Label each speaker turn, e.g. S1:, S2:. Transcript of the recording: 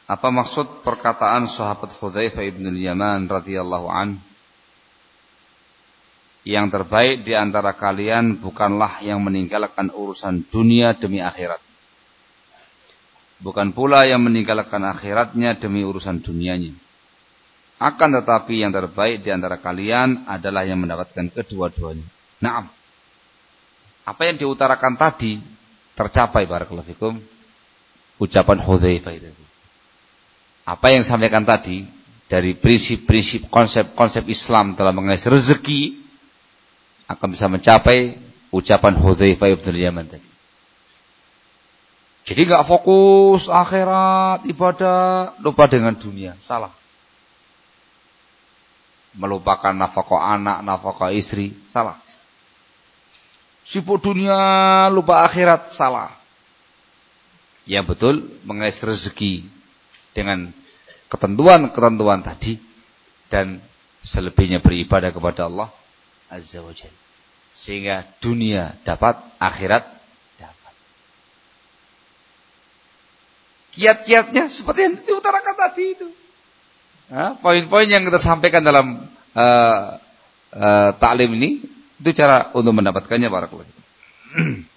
S1: Apa maksud perkataan sahabat Hudzaifah ibn al-Yaman radhiyallahu an? Yang terbaik di antara kalian bukanlah yang meninggalkan urusan dunia demi akhirat. Bukan pula yang meninggalkan akhiratnya demi urusan dunianya. Akan tetapi yang terbaik di antara kalian adalah yang mendapatkan kedua-duanya. Naam. Apa yang diutarakan tadi tercapai barakallahu fikum ucapan Hudzaifah itu. Apa yang disampaikan tadi dari prinsip-prinsip konsep-konsep Islam dalam mengais rezeki akan bisa mencapai ucapan Hudzaifah ibn al-Yaman tadi. Jadi enggak fokus akhirat, ibadah, lupa dengan dunia, salah. Melupakan nafkah anak, nafkah istri, salah. Sibuk dunia, lupa akhirat, salah. Yang betul mengais rezeki dengan ketentuan-ketentuan tadi dan selebihnya beribadah kepada Allah Azza wa Jalla. Sehingga dunia dapat, akhirat dapat. Kiat-kiatnya seperti yang diutarakan tadi itu. Poin-poin yang kita sampaikan dalam taklim ini itu cara untuk mendapatkannya barakallahu.